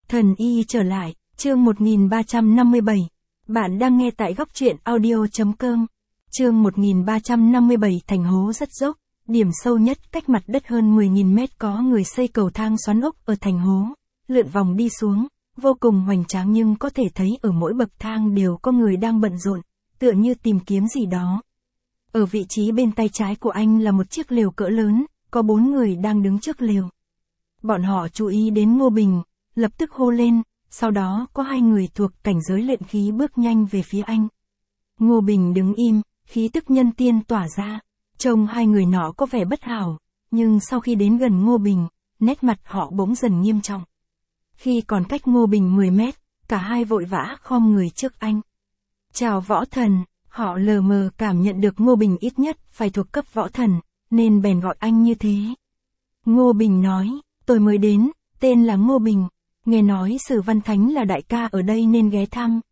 Thần y trở lại, chương 1357. Bạn đang nghe tại góc truyện audio.com. Chương 1357. Thành hố rất dốc, điểm sâu nhất cách mặt đất hơn 10.000 mét có người xây cầu thang xoắn ốc ở thành hố, lượn vòng đi xuống, vô cùng hoành tráng nhưng có thể thấy ở mỗi bậc thang đều có người đang bận rộn, tựa như tìm kiếm gì đó. Ở vị trí bên tay trái của anh là một chiếc lều cỡ lớn, có 4 người đang đứng trước lều. Bọn họ chú ý đến Ngô Bình, lập tức hô lên, sau đó có 2 người thuộc cảnh giới luyện khí bước nhanh về phía anh. Ngô Bình đứng im, khí tức nhân tiên tỏa ra, trông 2 người nọ có vẻ bất hảo, nhưng sau khi đến gần Ngô Bình, nét mặt họ bỗng dần nghiêm trọng. Khi còn cách Ngô Bình 10 mét, cả hai vội vã khom người trước anh. Chào võ thần, họ lờ mờ cảm nhận được Ngô Bình ít nhất phải thuộc cấp võ thần, nên bèn gọi anh như thế. Ngô Bình nói, tôi mới đến, tên là Ngô Bình, nghe nói Sử Văn Thánh là đại ca ở đây nên ghé thăm.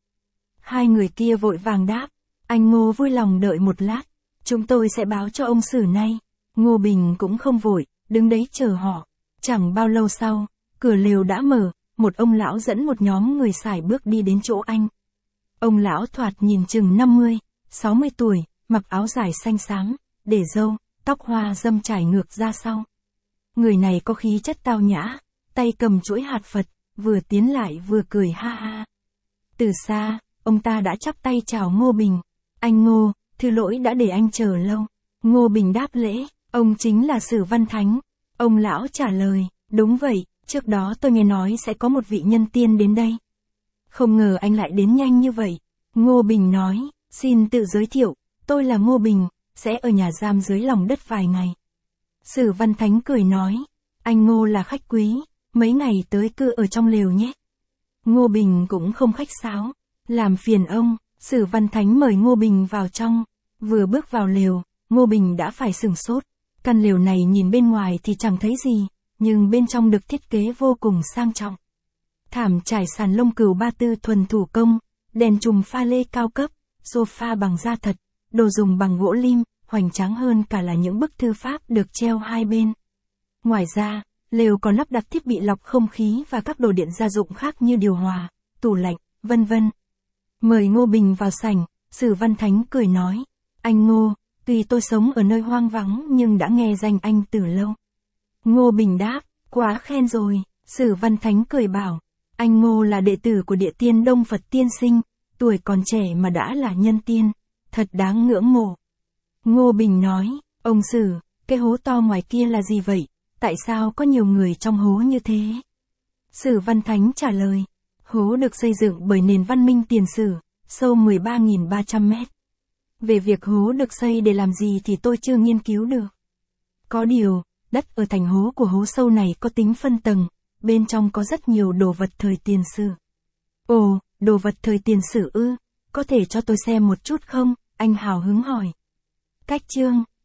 2 người kia vội vàng đáp, anh Ngô vui lòng đợi một lát, chúng tôi sẽ báo cho ông Sử nay. Ngô Bình cũng không vội, đứng đấy chờ họ. Chẳng bao lâu sau, cửa lều đã mở, một ông lão dẫn một nhóm người sải bước đi đến chỗ anh. Ông lão thoạt nhìn chừng 50, 60 tuổi, mặc áo dài xanh xám, để râu, tóc hoa râm trải ngược ra sau. Người này có khí chất tao nhã, tay cầm chuỗi hạt Phật, vừa tiến lại vừa cười ha ha. Từ xa, ông ta đã chắp tay chào Ngô Bình. Anh Ngô, thứ lỗi đã để anh chờ lâu. Ngô Bình đáp lễ, ông chính là Sử Văn Thánh. Ông lão trả lời, đúng vậy, trước đó tôi nghe nói sẽ có một vị nhân tiên đến đây. Không ngờ anh lại đến nhanh như vậy. Ngô Bình nói, xin tự giới thiệu, tôi là Ngô Bình, sẽ ở nhà giam dưới lòng đất vài ngày. Sử Văn Thánh cười nói, anh Ngô là khách quý, mấy ngày tới cư ở trong lều nhé. Ngô Bình cũng không khách sáo, làm phiền ông. Sử Văn Thánh mời Ngô Bình vào trong. Vừa bước vào lều, Ngô Bình đã phải sửng sốt. Căn lều này nhìn bên ngoài thì chẳng thấy gì, nhưng bên trong được thiết kế vô cùng sang trọng. Thảm trải sàn lông cừu ba tư thuần thủ công, đèn chùm pha lê cao cấp, sofa bằng da thật, đồ dùng bằng gỗ lim, hoành tráng hơn cả là những bức thư pháp được treo hai bên. Ngoài ra, lều còn lắp đặt thiết bị lọc không khí và các đồ điện gia dụng khác như điều hòa, tủ lạnh, vân vân. Mời Ngô Bình vào sảnh, Sử Văn Thánh cười nói, anh Ngô, tuy tôi sống ở nơi hoang vắng nhưng đã nghe danh anh từ lâu. Ngô Bình đáp, quá khen rồi. Sử Văn Thánh cười bảo, anh Ngô là đệ tử của Địa Tiên Đông Phật Tiên Sinh, tuổi còn trẻ mà đã là nhân tiên, thật đáng ngưỡng mộ. Ngô Bình nói, ông Sử, cái hố to ngoài kia là gì vậy, tại sao có nhiều người trong hố như thế? Sử Văn Thánh trả lời, hố được xây dựng bởi nền văn minh tiền sử, sâu 13.300 mét. Về việc hố được xây để làm gì thì tôi chưa nghiên cứu được. Có điều, đất ở thành hố của hố sâu này có tính phân tầng, bên trong có rất nhiều đồ vật thời tiền sử. Ồ, đồ vật thời tiền sử ư, có thể cho tôi xem một chút không? Anh hào hứng hỏi. Cách chương